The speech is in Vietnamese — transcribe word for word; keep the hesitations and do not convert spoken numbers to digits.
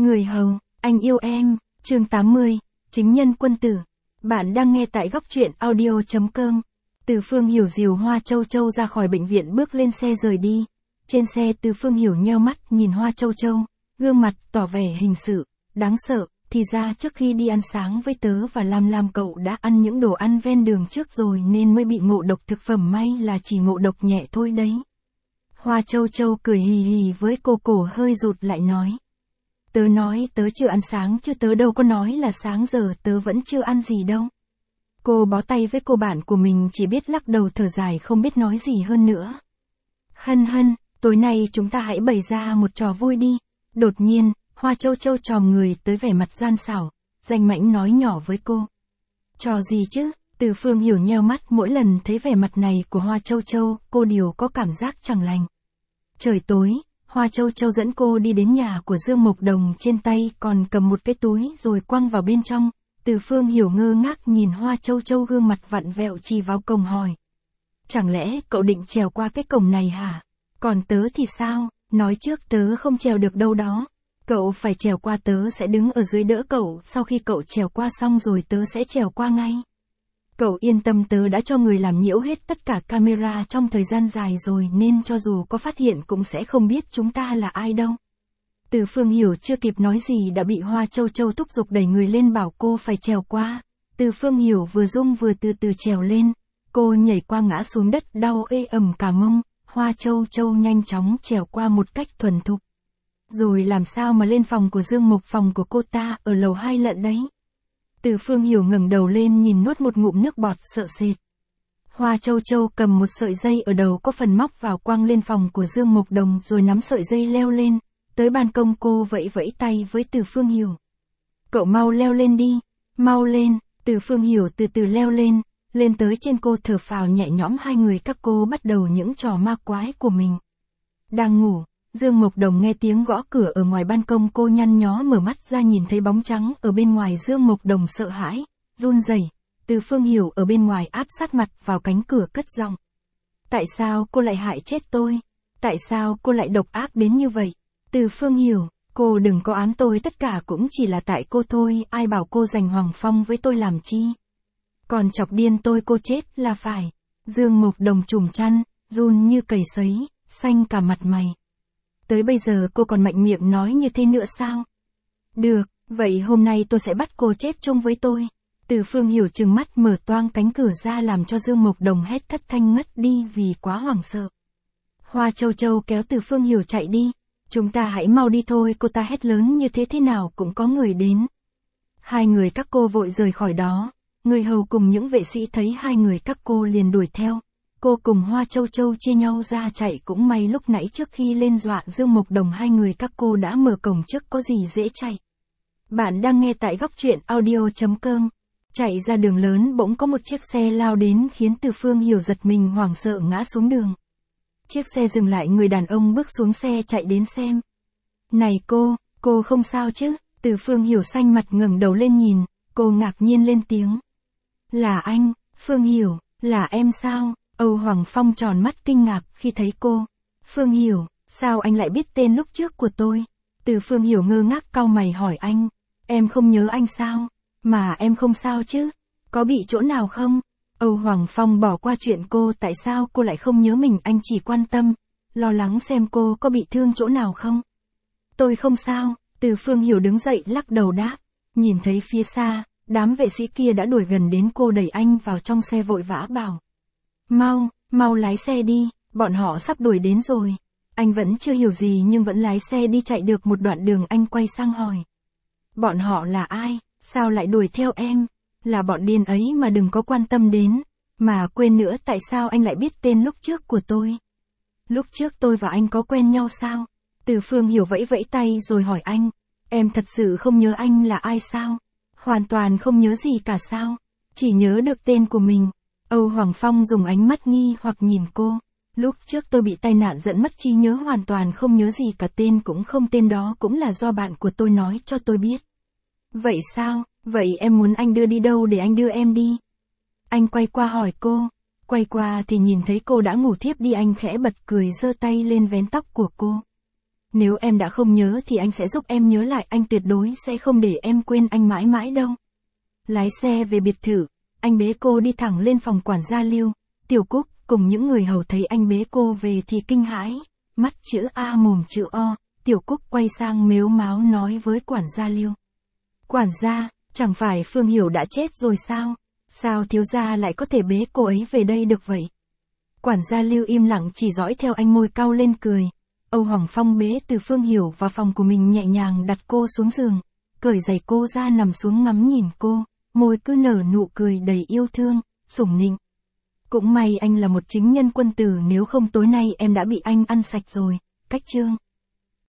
Người hầu, anh yêu em, chương tám mươi, chính nhân quân tử. Bạn đang nghe tại góc truyện audio chấm com. Từ Phương Hiểu dìu Hoa Châu Châu ra khỏi bệnh viện bước lên xe rời đi. Trên xe Từ Phương Hiểu nheo mắt nhìn Hoa Châu Châu, gương mặt tỏ vẻ hình sự, đáng sợ. Thì ra trước khi đi ăn sáng với tớ và Lam Lam cậu đã ăn những đồ ăn ven đường trước rồi nên mới bị ngộ độc thực phẩm, may là chỉ ngộ độc nhẹ thôi đấy. Hoa Châu Châu cười hì hì với cô, cổ hơi rụt lại nói. Tớ nói tớ chưa ăn sáng chứ tớ đâu có nói là sáng giờ tớ vẫn chưa ăn gì đâu. Cô bó tay với cô bạn của mình, chỉ biết lắc đầu thở dài không biết nói gì hơn nữa. Hân hân, tối nay chúng ta hãy bày ra một trò vui đi. Đột nhiên, Hoa Châu Châu chòm người tới vẻ mặt gian xảo, danh mãnh nói nhỏ với cô. Trò gì chứ? Từ Phương Hiểu nheo mắt, mỗi lần thấy vẻ mặt này của Hoa Châu Châu, cô đều có cảm giác chẳng lành. Trời tối, Hoa Châu Châu dẫn cô đi đến nhà của Dương Mộc Đồng, trên tay còn cầm một cái túi rồi quăng vào bên trong. Từ Phương Hiểu ngơ ngác nhìn Hoa Châu Châu, gương mặt vặn vẹo chỉ vào cổng hỏi. Chẳng lẽ cậu định trèo qua cái cổng này hả? Còn tớ thì sao? Nói trước tớ không trèo được đâu đó. Cậu phải trèo qua, tớ sẽ đứng ở dưới đỡ cậu, sau khi cậu trèo qua xong rồi tớ sẽ trèo qua ngay. Cậu yên tâm, tớ đã cho người làm nhiễu hết tất cả camera trong thời gian dài rồi nên cho dù có phát hiện cũng sẽ không biết chúng ta là ai đâu. Từ Phương Hiểu chưa kịp nói gì đã bị Hoa Châu Châu thúc giục đẩy người lên bảo cô phải trèo qua. Từ Phương Hiểu vừa rung vừa từ từ trèo lên. Cô nhảy qua ngã xuống đất đau ê ẩm cả mông. Hoa Châu Châu nhanh chóng trèo qua một cách thuần thục. Rồi làm sao mà lên phòng của Dương Mộc, phòng của cô ta ở lầu hai lận đấy. Từ Phương Hiểu ngẩng đầu lên nhìn, nuốt một ngụm nước bọt sợ sệt. Hoa Châu Châu cầm một sợi dây ở đầu có phần móc vào, quăng lên phòng của Dương Mộc Đồng rồi nắm sợi dây leo lên. Tới ban công cô vẫy vẫy tay với Từ Phương Hiểu. Cậu mau leo lên đi, mau lên. Từ Phương Hiểu từ từ leo lên, lên tới trên cô thở phào nhẹ nhõm. Hai người các cô bắt đầu những trò ma quái của mình. Đang ngủ, Dương Mộc Đồng nghe tiếng gõ cửa ở ngoài ban công, cô nhăn nhó mở mắt ra nhìn thấy bóng trắng ở bên ngoài. Dương Mộc Đồng sợ hãi, run rẩy. Từ Phương Hiểu ở bên ngoài áp sát mặt vào cánh cửa cất giọng. Tại sao cô lại hại chết tôi? Tại sao cô lại độc ác đến như vậy? Từ Phương Hiểu, cô đừng có ám tôi, tất cả cũng chỉ là tại cô thôi, ai bảo cô giành Hoàng Phong với tôi làm chi? Còn chọc điên tôi cô chết là phải. Dương Mộc Đồng trùm chăn, run như cầy sấy, xanh cả mặt mày. Tới bây giờ cô còn mạnh miệng nói như thế nữa sao? Được, vậy hôm nay tôi sẽ bắt cô chết chung với tôi. Từ Phương Hiểu trừng mắt mở toang cánh cửa ra làm cho Dương Mộc Đồng hét thất thanh ngất đi vì quá hoảng sợ. Hoa Châu Châu kéo Từ Phương Hiểu chạy đi. Chúng ta hãy mau đi thôi, cô ta hét lớn như thế thế nào cũng có người đến. Hai người các cô vội rời khỏi đó. Người hầu cùng những vệ sĩ thấy hai người các cô liền đuổi theo. Cô cùng Hoa Châu Châu chia nhau ra chạy, cũng may lúc nãy trước khi lên dọa Dương Mộc Đồng hai người các cô đã mở cổng trước, có gì dễ chạy. Bạn đang nghe tại góc truyện audio chấm com. Chạy ra đường lớn bỗng có một chiếc xe lao đến khiến Từ Phương Hiểu giật mình hoảng sợ ngã xuống đường. Chiếc xe dừng lại, người đàn ông bước xuống xe chạy đến xem. Này cô, cô không sao chứ? Từ Phương Hiểu xanh mặt ngẩng đầu lên nhìn, cô ngạc nhiên lên tiếng. Là anh, Phương Hiểu, là em sao? Âu Hoàng Phong tròn mắt kinh ngạc khi thấy cô. Phương Hiểu, sao anh lại biết tên lúc trước của tôi? Từ Phương Hiểu ngơ ngác cau mày hỏi anh. Em không nhớ anh sao? Mà em không sao chứ? Có bị chỗ nào không? Âu Hoàng Phong bỏ qua chuyện cô, tại sao cô lại không nhớ mình, anh chỉ quan tâm, lo lắng xem cô có bị thương chỗ nào không. Tôi không sao. Từ Phương Hiểu đứng dậy lắc đầu đáp. Nhìn thấy phía xa, đám vệ sĩ kia đã đuổi gần đến, cô đẩy anh vào trong xe vội vã bảo. Mau, mau lái xe đi, bọn họ sắp đuổi đến rồi. Anh vẫn chưa hiểu gì nhưng vẫn lái xe đi. Chạy được một đoạn đường anh quay sang hỏi. Bọn họ là ai, sao lại đuổi theo em? Là bọn điên ấy mà, đừng có quan tâm đến. Mà quên nữa, tại sao anh lại biết tên lúc trước của tôi? Lúc trước tôi và anh có quen nhau sao? Từ Phương Hiểu vẫy vẫy tay rồi hỏi anh. Em thật sự không nhớ anh là ai sao? Hoàn toàn không nhớ gì cả sao? Chỉ nhớ được tên của mình. Âu Hoàng Phong dùng ánh mắt nghi hoặc nhìn cô. Lúc trước tôi bị tai nạn dẫn mất trí nhớ, hoàn toàn không nhớ gì cả, tên cũng không, tên đó cũng là do bạn của tôi nói cho tôi biết. Vậy sao? Vậy em muốn anh đưa đi đâu để anh đưa em đi? Anh quay qua hỏi cô. Quay qua thì nhìn thấy cô đã ngủ thiếp đi, anh khẽ bật cười giơ tay lên vén tóc của cô. Nếu em đã không nhớ thì anh sẽ giúp em nhớ lại, anh tuyệt đối sẽ không để em quên anh mãi mãi đâu. Lái xe về biệt thự, anh bế cô đi thẳng lên phòng quản gia Lưu. Tiểu Cúc cùng những người hầu thấy anh bế cô về thì kinh hãi, mắt chữ A mồm chữ O. Tiểu Cúc quay sang mếu máo nói với quản gia Lưu. Quản gia, chẳng phải Phương Hiểu đã chết rồi sao? Sao thiếu gia lại có thể bế cô ấy về đây được vậy? Quản gia Lưu im lặng chỉ dõi theo anh, môi cau lên cười. Âu Hoàng Phong bế từ Phương Hiểu vào phòng của mình, nhẹ nhàng đặt cô xuống giường, cởi giày cô ra nằm xuống ngắm nhìn cô, môi cứ nở nụ cười đầy yêu thương, sủng nịnh. Cũng may anh là một chính nhân quân tử, nếu không tối nay em đã bị anh ăn sạch rồi. Cách chương